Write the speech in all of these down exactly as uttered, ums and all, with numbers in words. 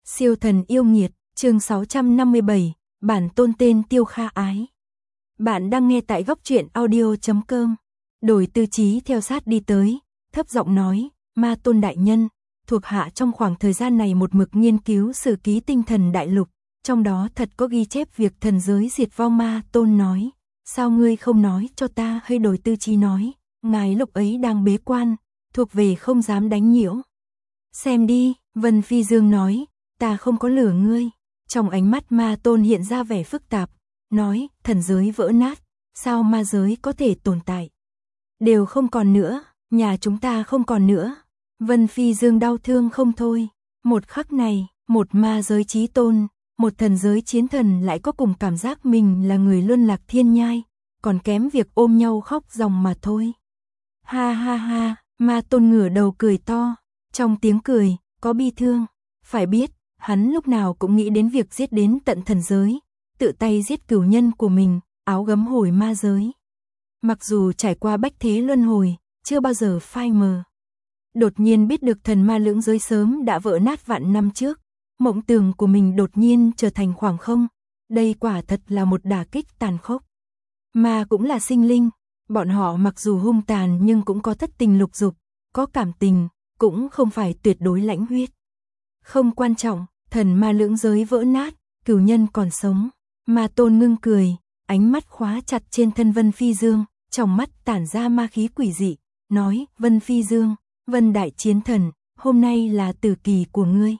Siêu thần yêu nghiệt, chương sáu trăm năm mươi bảy, bản tôn tên Tiêu Kha Ái. Bạn đang nghe tại góc truyện audio chấm com. Đổi tư chí theo sát đi tới, thấp giọng nói, Ma Tôn đại nhân, thuộc hạ trong khoảng thời gian này một mực nghiên cứu sử ký tinh thần đại lục, trong đó thật có ghi chép việc thần giới diệt vong. Ma Tôn nói, sao ngươi không nói cho ta? Hơi đổi tư chí nói, ngài lúc ấy đang bế quan, thuộc về không dám đánh nhiễu. Xem đi, Vân Phi Dương nói, ta không có lừa ngươi. Trong ánh mắt Ma Tôn hiện ra vẻ phức tạp, nói, thần giới vỡ nát, sao ma giới có thể tồn tại? Đều không còn nữa, nhà chúng ta không còn nữa. Vân Phi Dương đau thương không thôi. Một khắc này, một ma giới chí tôn, một thần giới chiến thần lại có cùng cảm giác mình là người luân lạc thiên nhai, còn kém việc ôm nhau khóc ròng mà thôi. Ha ha ha, Ma Tôn ngửa đầu cười to, trong tiếng cười, có bi thương. Phải biết, hắn lúc nào cũng nghĩ đến việc giết đến tận thần giới, tự tay giết cửu nhân của mình, áo gấm hồi ma giới. Mặc dù trải qua bách thế luân hồi, chưa bao giờ phai mờ. Đột nhiên biết được thần ma lưỡng giới sớm đã vỡ nát vạn năm trước, mộng tưởng của mình đột nhiên trở thành khoảng không. Đây quả thật là một đả kích tàn khốc. Ma cũng là sinh linh, bọn họ mặc dù hung tàn nhưng cũng có thất tình lục dục, có cảm tình, cũng không phải tuyệt đối lãnh huyết. Không quan trọng, thần ma lưỡng giới vỡ nát, cửu nhân còn sống. Ma Tôn ngưng cười, ánh mắt khóa chặt trên thân Vân Phi Dương, trong mắt tản ra ma khí quỷ dị, nói, Vân Phi Dương, Vân đại chiến thần, hôm nay là tử kỳ của ngươi.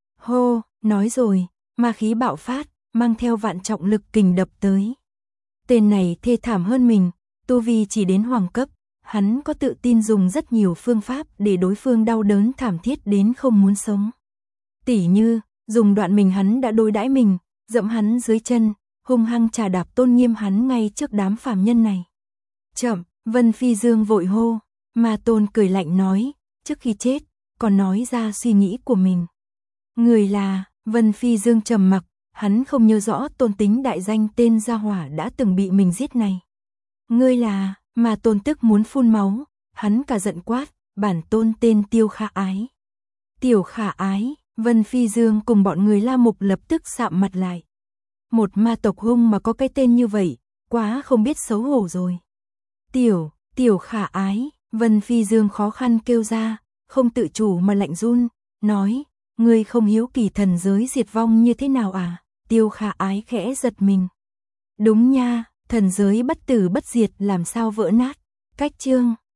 Hô, nói rồi, ma khí bạo phát, mang theo vạn trọng lực kình đập tới. Tên này thê thảm hơn mình, tu vi chỉ đến hoàng cấp, hắn có tự tin dùng rất nhiều phương pháp để đối phương đau đớn thảm thiết đến không muốn sống. Tỉ như, dùng đoạn mình hắn đã đối đãi mình, dẫm hắn dưới chân, hung hăng trà đạp tôn nghiêm hắn ngay trước đám phàm nhân này. Chậm, Vân Phi Dương vội hô, Ma Tôn cười lạnh nói, trước khi chết, còn nói ra suy nghĩ của mình. Người là, Vân Phi Dương trầm mặc, hắn không nhớ rõ tôn tính đại danh tên gia hỏa đã từng bị mình giết này. Ngươi là, Ma Tôn tức muốn phun máu, hắn cả giận quát, bản tôn tên Tiêu Kha Ái. Tiểu Kha Ái. Vân Phi Dương cùng bọn người La Mục lập tức sạm mặt lại. Một ma tộc hung mà có cái tên như vậy, quá không biết xấu hổ rồi. Tiểu, Tiểu Kha Ái, Vân Phi Dương khó khăn kêu ra, không tự chủ mà lạnh run, nói, ngươi không hiếu kỳ thần giới diệt vong như thế nào à? Tiêu Kha Ái khẽ giật mình. Đúng nha, thần giới bất tử bất diệt làm sao vỡ nát? Cách chương